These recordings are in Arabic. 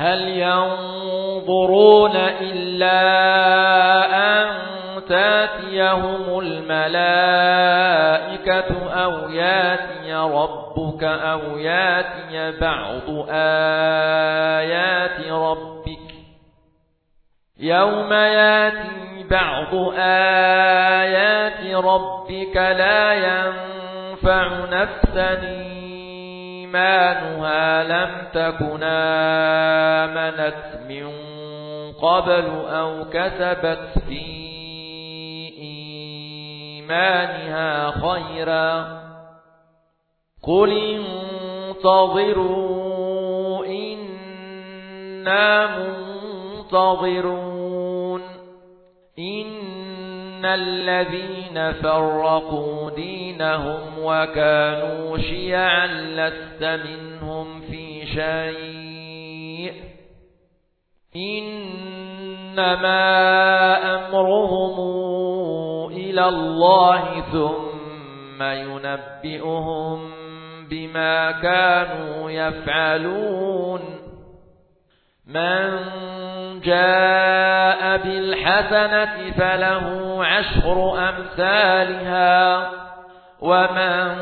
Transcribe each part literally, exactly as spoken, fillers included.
هل ينظرون إلا أن تاتيهم الملائكة أو ياتي ربك أو ياتي بعض آيات ربك يوم ياتي بعض آيات ربك لا ينفع نفسا إيمانها لم تكن آمنت من قبل أو كسبت في إيمانها خيرا قل انتظروا إنا منتظرون إن الذين فرقوا دينهم وكانوا شيعا لست منهم في شيء إنما أمرهم إلى الله ثم ينبئهم بما كانوا يفعلون من جاء بالحسنة فله عشر أمثالها ومن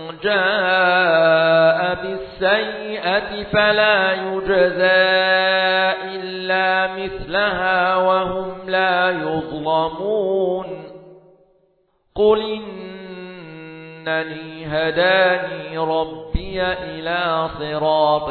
جاء بالسيئة فلا يجزى إلا مثلها وهم لا يظلمون قل إنني هداني ربي إلى صراط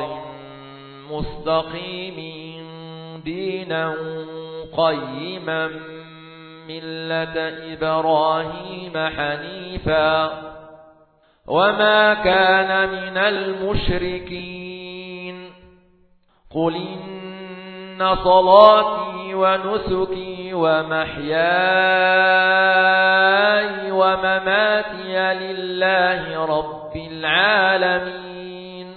مستقيم دينا قيما ملة إبراهيم حنيفا وما كان من المشركين قل إن صلاتي ونسكي ومحياي ومماتي لله رب العالمين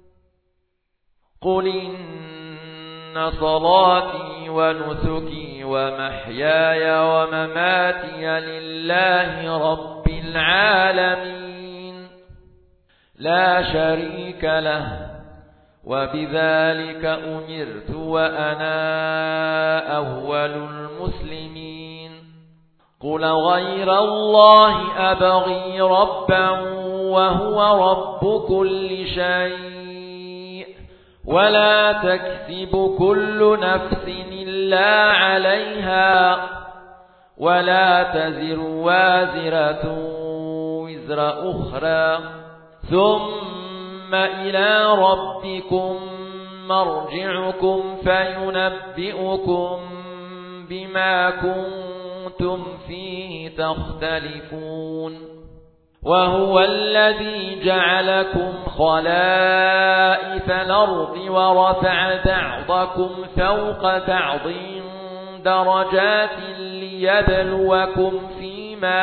قل إن صلاتي ونسكي ومحياي ومماتي لله رب العالمين لا شريك له وبذلك أمرت وأنا أول المسلمين قل غير الله أبغي ربا وهو رب كل شيء ولا تكسب كل نفس إلا عليها ولا تزر وازرة وزر أخرى ثم إلى ربكم مرجعكم فينبئكم بما كنتم فيه تختلفون وهو الذي جعلكم خلائف الأرض ورفع بعضكم فوق بعض درجات ليبلوكم فيما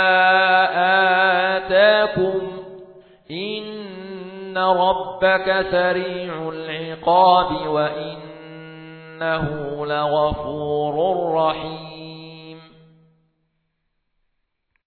آتاكم إن ربك سريع العقاب وإنه لغفور رحيم